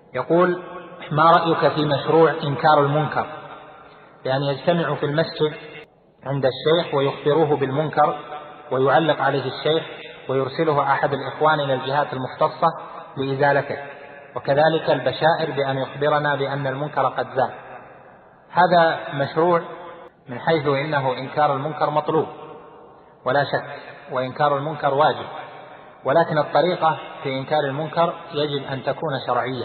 يقول: ما رأيك في مشروع إنكار المنكر، بأن يجتمعوا في المسجد عند الشيخ ويخبروه بالمنكر ويعلق عليه الشيخ ويرسله أحد الإخوان إلى الجهات المختصة لإزالته، وكذلك البشائر بأن يخبرنا بأن المنكر قد زال؟ هذا مشروع من حيث إنه إنكار المنكر مطلوب ولا شك، وإنكار المنكر واجب، ولكن الطريقة في إنكار المنكر يجب أن تكون شرعية،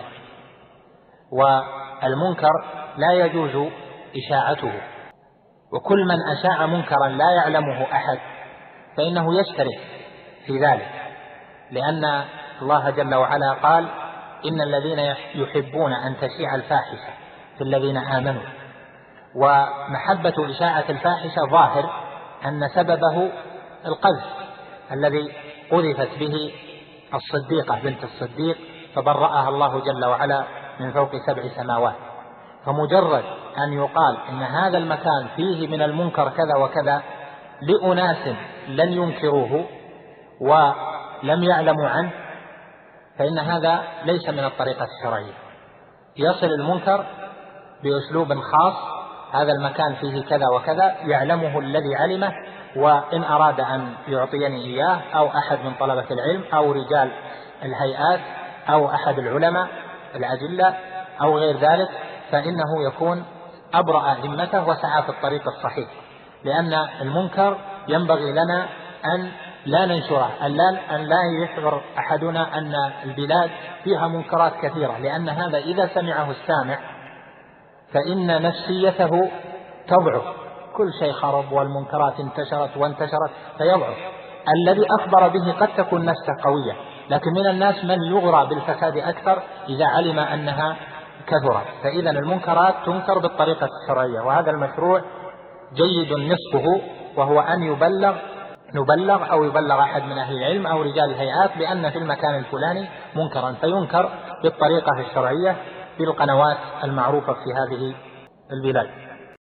والمنكر لا يجوز إشاعته، وكل من أشاع منكرا لا يعلمه أحد فإنه يشترك في ذلك، لأن الله جل وعلا قال: إن الذين يحبون أن تشيع الفاحشة في الذين آمنوا. ومحبة إشاعة الفاحشة ظاهر أن سببه القذف الذي قذفت به الصديقة بنت الصديق فبرأها الله جل وعلا من فوق 7 سماوات. فمجرد أن يقال إن هذا المكان فيه من المنكر كذا وكذا لأناس لن ينكروه ولم يعلموا عنه، فإن هذا ليس من الطريقة الشرعية. يصل المنكر بأسلوب خاص: هذا المكان فيه كذا وكذا، يعلمه الذي علمه، وإن أراد أن يعطيني إياه أو أحد من طلبة العلم أو رجال الهيئات أو أحد العلماء الأجلة أو غير ذلك، فإنه يكون أبرأ ذمته وسعى في الطريق الصحيح. لأن المنكر ينبغي لنا أن لا ننشره، أن لا يشعر أحدنا أن البلاد فيها منكرات كثيرة، لأن هذا إذا سمعه السامع فإن نفسيته تضعف، كل شيء خرب والمنكرات انتشرت وانتشرت فيضعف. الذي أخبر به قد تكون نفسه قوية، لكن من الناس من يغرى بالفساد أكثر إذا علم أنها كثرت. فإذا المنكرات تنكر بالطريقة الشرعية، وهذا المشروع جيد نصفه، وهو أن نبلغ أو يبلغ أحد من أهل العلم أو رجال الهيئات بأن في المكان الفلاني منكرا، فينكر بالطريقة الشرعية بالقنوات المعروفة في هذه البلاد.